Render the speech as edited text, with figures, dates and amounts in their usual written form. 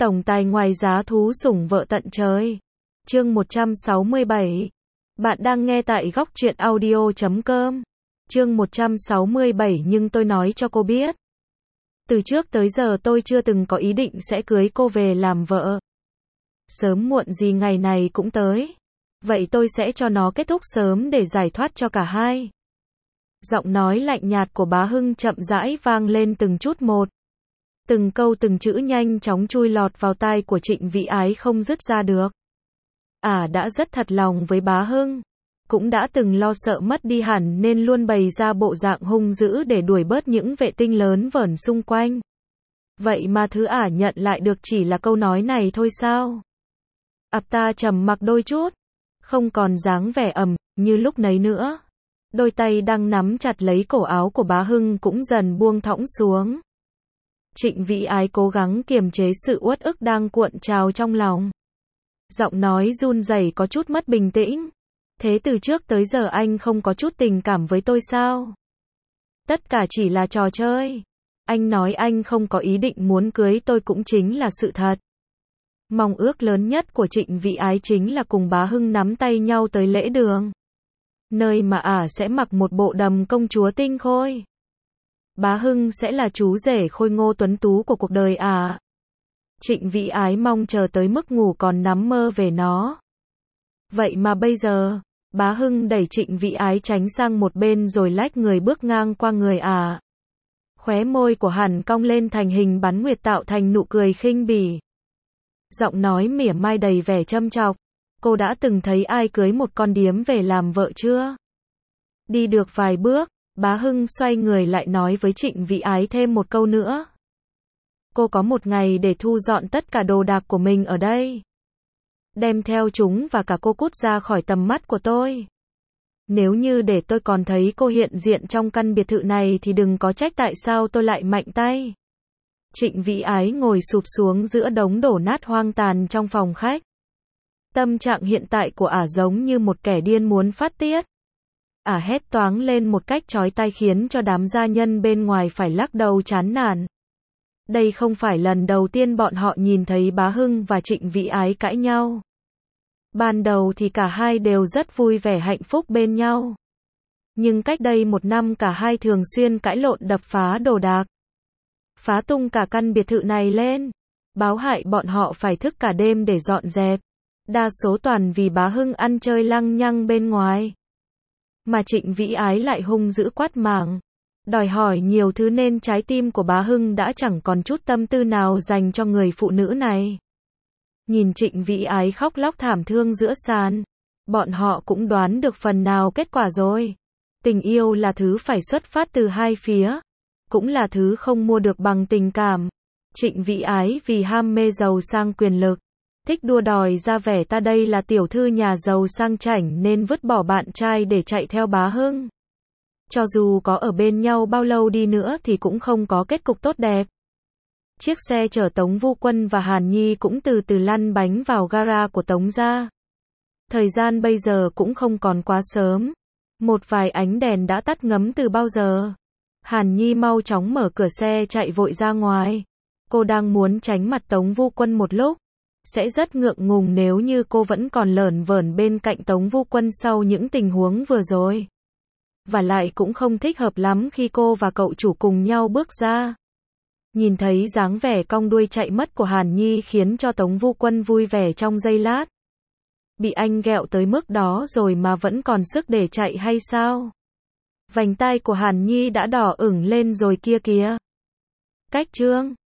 Tổng tài ngoài giá thú sủng vợ tận trời. Chương 167. Bạn đang nghe tại góc truyện audio.com. Chương 167 nhưng tôi nói cho cô biết. Từ trước tới giờ tôi chưa từng có ý định sẽ cưới cô về làm vợ. Sớm muộn gì ngày này cũng tới. Vậy tôi sẽ cho nó kết thúc sớm để giải thoát cho cả hai. Giọng nói lạnh nhạt của Bá Hưng chậm rãi vang lên từng chút một. Từng câu từng chữ nhanh chóng chui lọt vào tai của Trịnh Vĩ Ái không dứt ra được. Đã rất thật lòng với Bá Hưng. Cũng đã từng lo sợ mất đi hẳn nên luôn bày ra bộ dạng hung dữ để đuổi bớt những vệ tinh lớn vẩn xung quanh. Vậy mà thứ nhận lại được chỉ là câu nói này thôi sao? Ta trầm mặc đôi chút. Không còn dáng vẻ như lúc nấy nữa. Đôi tay đang nắm chặt lấy cổ áo của Bá Hưng cũng dần buông thõng xuống. Trịnh Vĩ Ái cố gắng kiềm chế sự uất ức đang cuộn trào trong lòng. Giọng nói run rẩy có chút mất bình tĩnh. Thế từ trước tới giờ anh không có chút tình cảm với tôi sao? Tất cả chỉ là trò chơi. Anh nói anh không có ý định muốn cưới tôi cũng chính là sự thật. Mong ước lớn nhất của Trịnh Vĩ Ái chính là cùng Bá Hưng nắm tay nhau tới lễ đường. Nơi mà sẽ mặc một bộ đầm công chúa tinh khôi. Bá Hưng sẽ là chú rể khôi ngô tuấn tú của cuộc đời Trịnh Vĩ Ái mong chờ tới mức ngủ còn nắm mơ về nó. Vậy mà bây giờ, Bá Hưng đẩy Trịnh Vĩ Ái tránh sang một bên rồi lách người bước ngang qua người Khóe môi của hắn cong lên thành hình bắn nguyệt tạo thành nụ cười khinh bỉ. Giọng nói mỉa mai đầy vẻ châm chọc. Cô đã từng thấy ai cưới một con điếm về làm vợ chưa? Đi được vài bước, Bá Hưng xoay người lại nói với Trịnh Vĩ Ái thêm một câu nữa. Cô có một ngày để thu dọn tất cả đồ đạc của mình ở đây. Đem theo chúng và cả cô cút ra khỏi tầm mắt của tôi. Nếu như để tôi còn thấy cô hiện diện trong căn biệt thự này thì đừng có trách tại sao tôi lại mạnh tay. Trịnh Vĩ Ái ngồi sụp xuống giữa đống đổ nát hoang tàn trong phòng khách. Tâm trạng hiện tại của giống như một kẻ điên muốn phát tiết. Hét toáng lên một cách chói tai khiến cho đám gia nhân bên ngoài phải lắc đầu chán nản. Đây không phải lần đầu tiên bọn họ nhìn thấy Bá Hưng và Trịnh Vĩ Ái cãi nhau. Ban đầu thì cả hai đều rất vui vẻ hạnh phúc bên nhau. Nhưng cách đây 1 năm cả hai thường xuyên cãi lộn đập phá đồ đạc. Phá tung cả căn biệt thự này lên. Báo hại bọn họ phải thức cả đêm để dọn dẹp. Đa số toàn vì Bá Hưng ăn chơi lăng nhăng bên ngoài. Mà Trịnh Vĩ Ái lại hung dữ quát mảng. Đòi hỏi nhiều thứ nên trái tim của Bá Hưng đã chẳng còn chút tâm tư nào dành cho người phụ nữ này. Nhìn Trịnh Vĩ Ái khóc lóc thảm thương giữa sàn. Bọn họ cũng đoán được phần nào kết quả rồi. Tình yêu là thứ phải xuất phát từ hai phía. Cũng là thứ không mua được bằng tình cảm. Trịnh Vĩ Ái vì ham mê giàu sang quyền lực. Thích đua đòi ra vẻ ta đây là tiểu thư nhà giàu sang chảnh nên vứt bỏ bạn trai để chạy theo Bá Hưng. Cho dù có ở bên nhau bao lâu đi nữa thì cũng không có kết cục tốt đẹp. Chiếc xe chở Tống Vu Quân và Hàn Nhi cũng từ từ lăn bánh vào gara của Tống gia. Thời gian bây giờ cũng không còn quá sớm. Một vài ánh đèn đã tắt ngấm từ bao giờ. Hàn Nhi mau chóng mở cửa xe chạy vội ra ngoài. Cô đang muốn tránh mặt Tống Vu Quân một lúc. Sẽ rất ngượng ngùng nếu như cô vẫn còn lởn vởn bên cạnh Tống Vu Quân sau những tình huống vừa rồi. Và lại cũng không thích hợp lắm khi cô và cậu chủ cùng nhau bước ra. Nhìn thấy dáng vẻ cong đuôi chạy mất của Hàn Nhi khiến cho Tống Vu Quân vui vẻ trong giây lát. Bị anh ghẹo tới mức đó rồi mà vẫn còn sức để chạy hay sao? Vành tai của Hàn Nhi đã đỏ ửng lên rồi kia kìa. Cách trương.